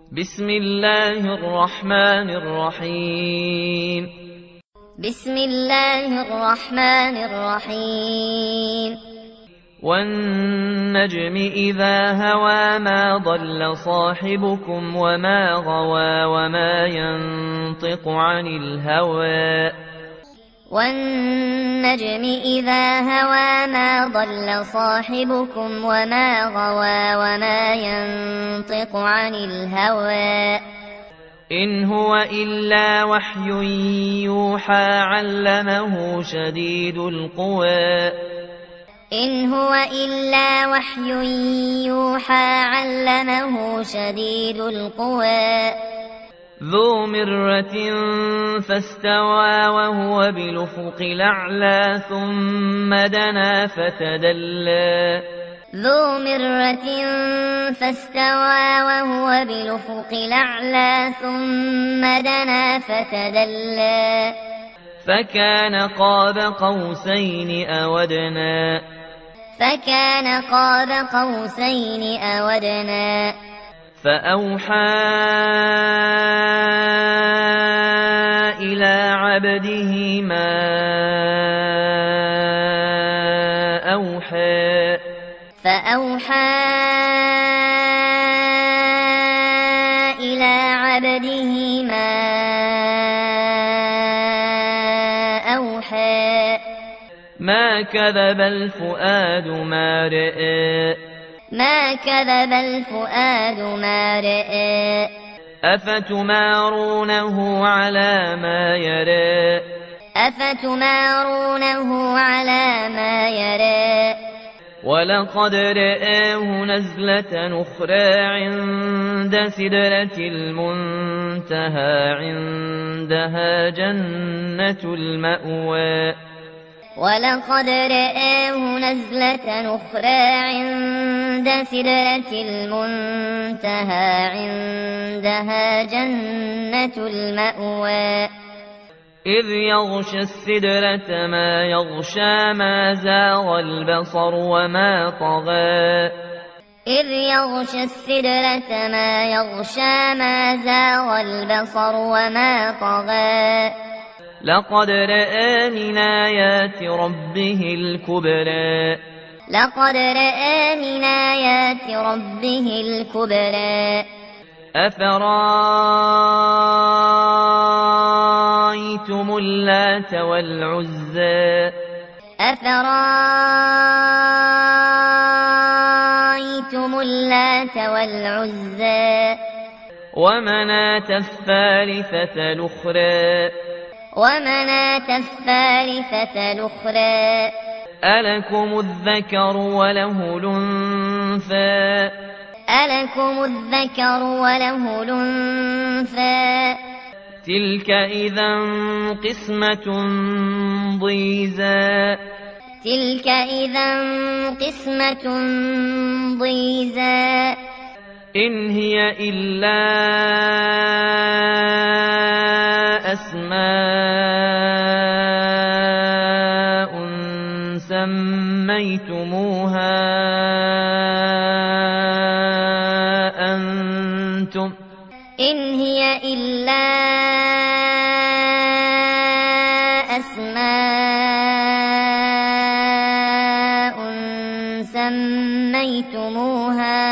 بسم الله الرحمن الرحيم بسم الله الرحمن الرحيم والنجم إذا هوى ما ضل صاحبكم وما غوى وما ينطق عن الهوى والنجم إذا هوى ما ضل صاحبكم وما غوى وما ينطق عن الهوى إن هو إلا وحي يوحى علمه شديد القوى إن هو إلا وحي يوحى علمه شديد القوى ذو مرة فاستوى وهو بالأفق الأعلى ثم دنا فتدلى ذو مرة فاستوى وهو بالأفق الأعلى ثم دنا فتدلى فكان قاب قوسين أو أدنى فكان قاب قوسين أو أدنى فأوحى إلى عبده ما أوحى فأوحى إلى عبده ما أوحى ما كذب الفؤاد ما رأى ما كذب الفؤاد ما رأى أفتمارونه على ما يرى أفتمارونه على ما يرى ولقد رآه نزلة أخرى عند سدرة المنتهى عندها جنة المأوى ولقد رآه نزلة أخرى عند سدرة المنتهى عندها جنة المأوى إذ يغشى السدرة ما يغشى ما زاغ البصر وما طغى إذ يغشى السدرة ما يغشى ما زاغ البصر وما طغى لقد رأى من آيات ربه الكبرى لقد رأى من آيات ربه الكبرى أفرأيتم اللات والعزى أفرأيتم اللات والعزى ومناة الثالثة الأخرى ومناة الثالثة الأخرى ألكم الذكر وله الأنثى ألكم الذكر وله الأنثى تلك إذا قسمة ضيزى تلك إذا قسمة ضيزى إن هي إلا أسماء سميتموها أنتم إن هي إلا أسماء سميتموها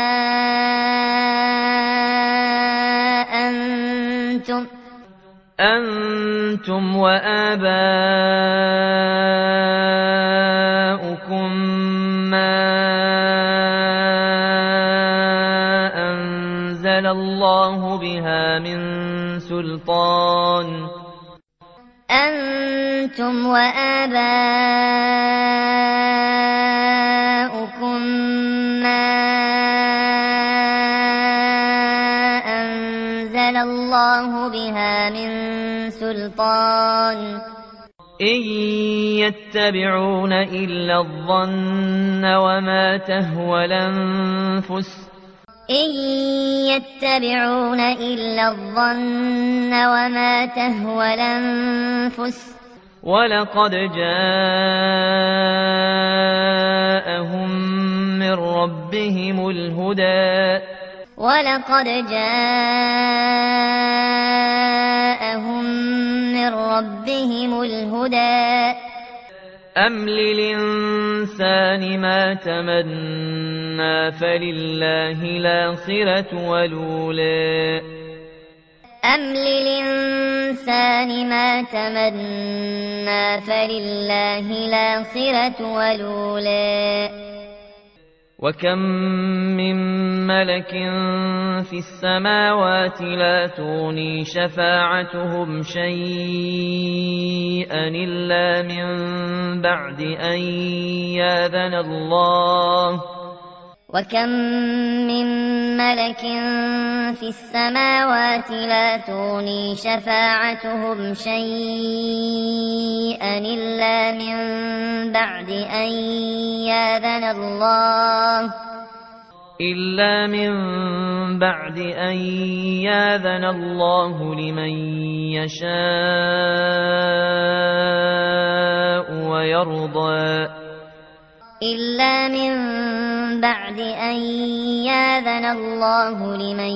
أنتم وآباؤكم ما أنزل الله بها من سلطان أنتم وآباؤكم ما أنزل الله بها من سلطان إن يتبعون إلا الظن وما تهوى الأنفس إن يتبعون إلا الظن وما تهوى الأنفس ولقد جاءهم من ربهم الهدى ولقد جاءهم من ربهم الهدى أم للإنسان ما تمنى فلله الآخرة والأولى أم للإنسان ما تمنى فلله الآخرة والأولى وكم من ملك في السماوات لا تغني شفاعتهم شيئا إلا من بعد أن يأذن الله وكم من ملك في السماوات لا تغني شفاعتهم شيئا إلا من بعد أن يأذن الله لمن يشاء ويرضى إلا من بعد أن يأذن الله لمن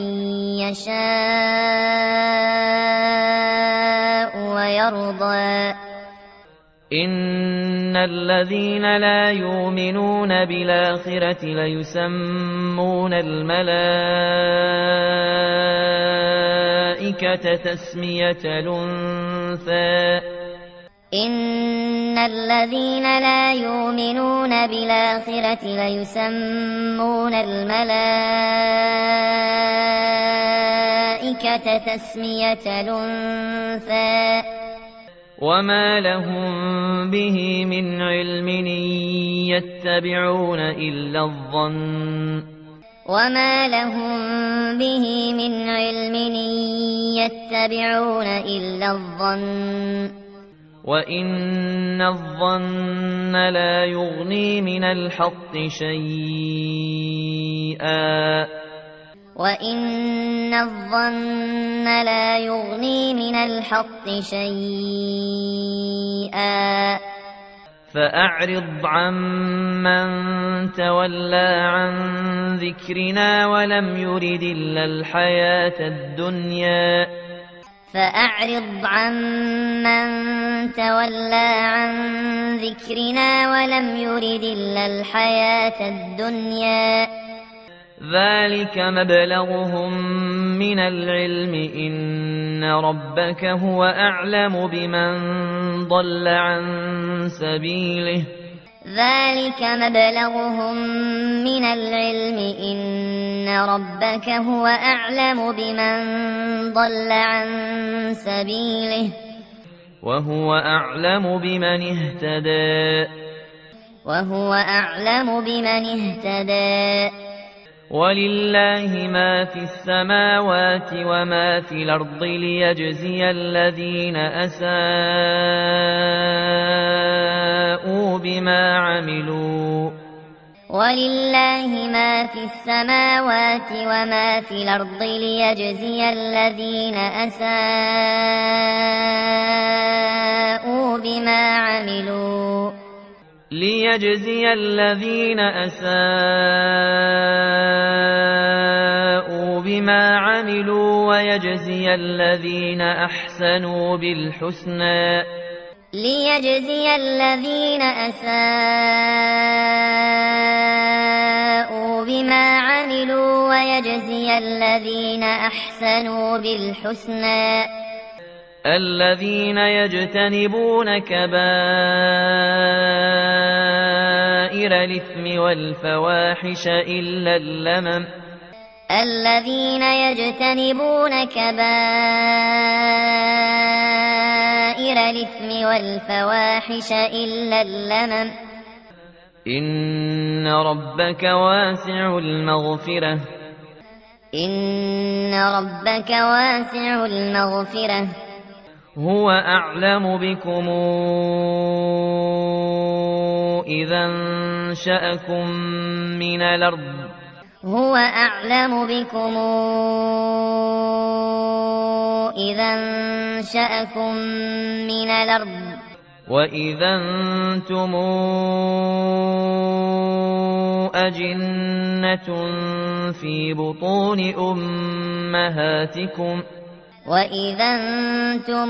يشاء ويرضى إن الذين لا يؤمنون بالآخرة ليسمون الملائكة تسمية الأنثى إن الذين لا يؤمنون بالآخرة ليسمون الملائكة تسمية الأنثى وما لهم به من علم إن يتبعون إلا الظن وما لهم به من علم إن يتبعون إلا الظن وإن الظن لا يغني من الحق شيئا وإن الظن لا يغني من الحق شيئا فأعرض عمن تولى عن ذكرنا ولم يرد إلا الحياة الدنيا فأعرض عمن تولى عن ذكرنا ولم يرد إلا الحياة الدنيا ذلك مبلغهم من العلم إن ربك هو أعلم بمن ضل عن سبيله ذلك مبلغهم من العلم إن ربك هو أعلم بمن ضل عن سبيله وهو أعلم بمن اهتدى ولله ما في السماوات وما في الأرض ليجزي الذين أساءوا بما عملوا ولله ما في السماوات وما في الأرض ليجزي الذين أساءوا بما عملوا ويجزي الذين أحسنوا بالحسنى ليجزي الذين أساءوا بما عملوا ويجزي الذين أحسنوا بالحسنى الذين يجتنبون كبائر الإثم والفواحش إلا اللمم الذين يجتنبون كبائر الإثم والفواحش إلا اللمم إن ربك واسع المغفرة هو أعلم بكم إذا أنشأكم من الأرض وإذا أنتم أجنة في بطون أمهاتكم وإذا أنتم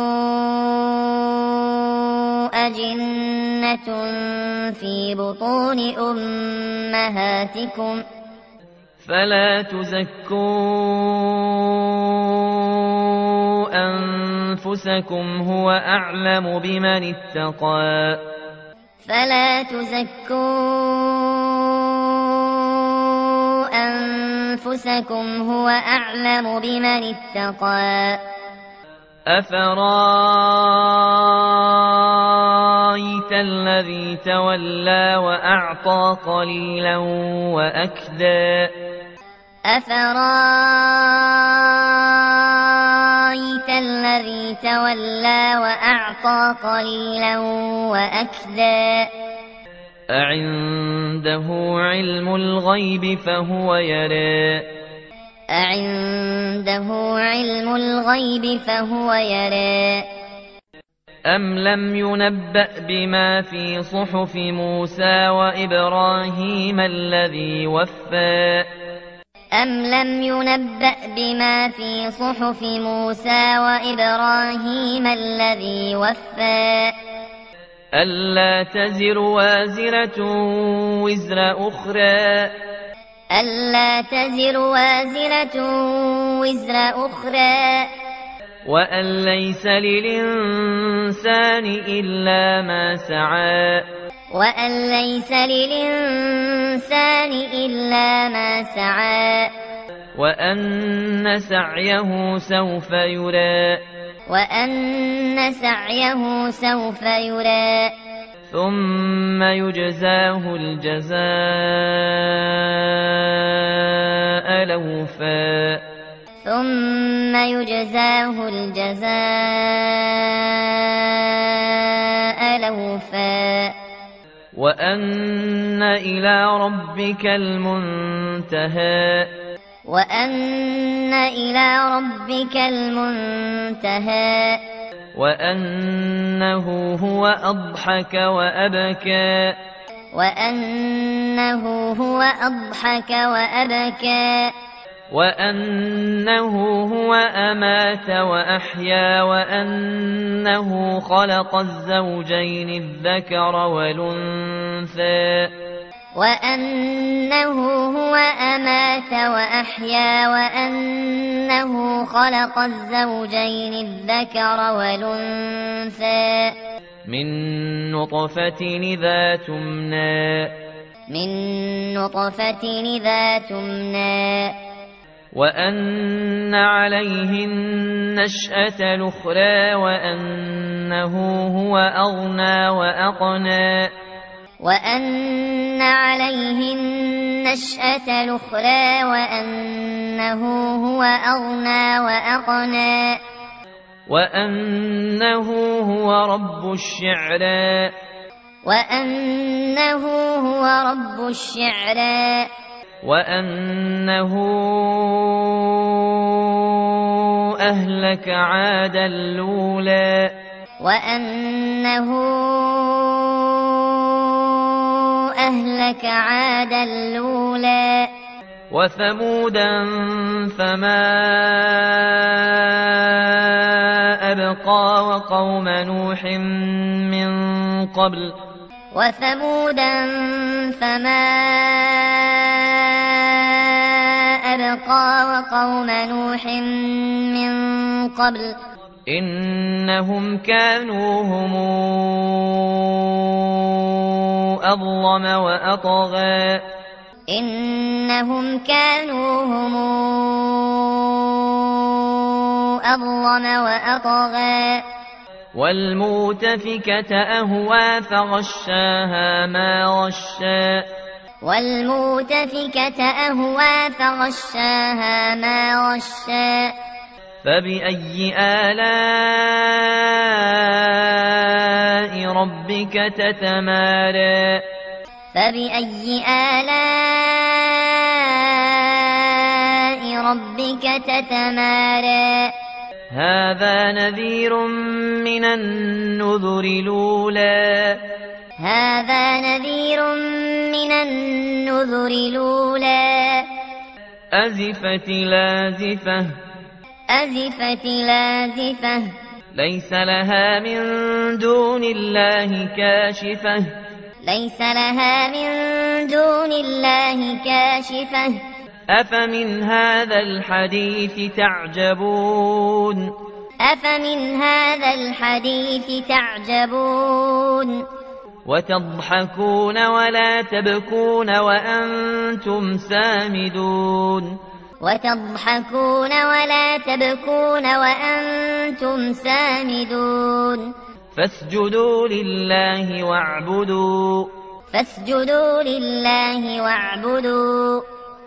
أجنة في بطون أمهاتكم فلا تزكوا أنفسكم هو أعلم بمن اتقى فلا تزكوا أنفسكم هو أعلم بمن اتقى أفرايت الذي تولى وأعطى قليلا وأكدى أفرايت الذي تولى وأعطى قليلا وأكدى أعنده علم الغيب فهو يرى أعنده علم الغيب فهو يرى أم لم ينبأ بما في صحف موسى وإبراهيم الذي وفى أم لم ينبأ بما في صحف موسى وإبراهيم الذي وفى ألا تزر وازرة وزر أخرى ألا تزر وازرة وزر أخرى وأن ليس للإنسان إلا ما سعى وأن ليس للإنسان إلا ما سعى وأن سعيه سوف يرى وأن سعيه سوف يرى ثم يجزاه الجزاء الأوفى ثم يجزاه الجزاء الأوفى وأن إلى ربك المنتهى وأن إلى ربك المنتهى وأنه هو أضحك وأبكى وأنه هو أضحك وأبكى وأنه هو أمات وأحيا وأنه خلق الزوجين الذكر والأنثى وأنه هو أمات وأحيا وأنه خلق الزوجين الذكر والأنثى من نطفة إذا تمنى من نطفة إذا تمنى وأن عليه النشأة الأخرى وأنه هو أغنى وأقنى وأن عليه النشأة الأخرى وأنه هو أغنى وأقنى وأنه هو رب الشعرى وأنه هو رب الشعرى وأنه أهلك عادا الأولى وأنه أهلك عادا الأولى وثمودا فما أبقى وقوم نوح من قبل وثمودا فما أبقى وقوم نوح من قبل إنهم كانوا هم أظلم وأطغى إنهم كانوا هم أظلم وأطغى والمؤتفكة أهوى فغشاها ما غشى والمؤتفكة أهوى فغشاها ما غشى فبأي آلاء ربك تتمارى فبأي آلاء ربك تتمارى هذا نذير من النذر الأولى هذا نذير من النذر الأولى أزفت لازفة أزفت لازفة ليس لها من دون الله كاشفة ليس لها من دون الله كاشفة أفمن هذا الحديث تعجبون أفمن هذا الحديث تعجبون وتضحكون ولا تبكون وأنتم سامدون وتضحكون ولا تبكون وأنتم سامدون فاسجدوا لله واعبدوا فاسجدوا لله واعبدوا.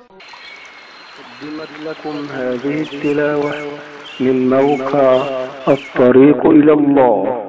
قدمت لكم هذه التلاوة من موقع الطريق إلى الله.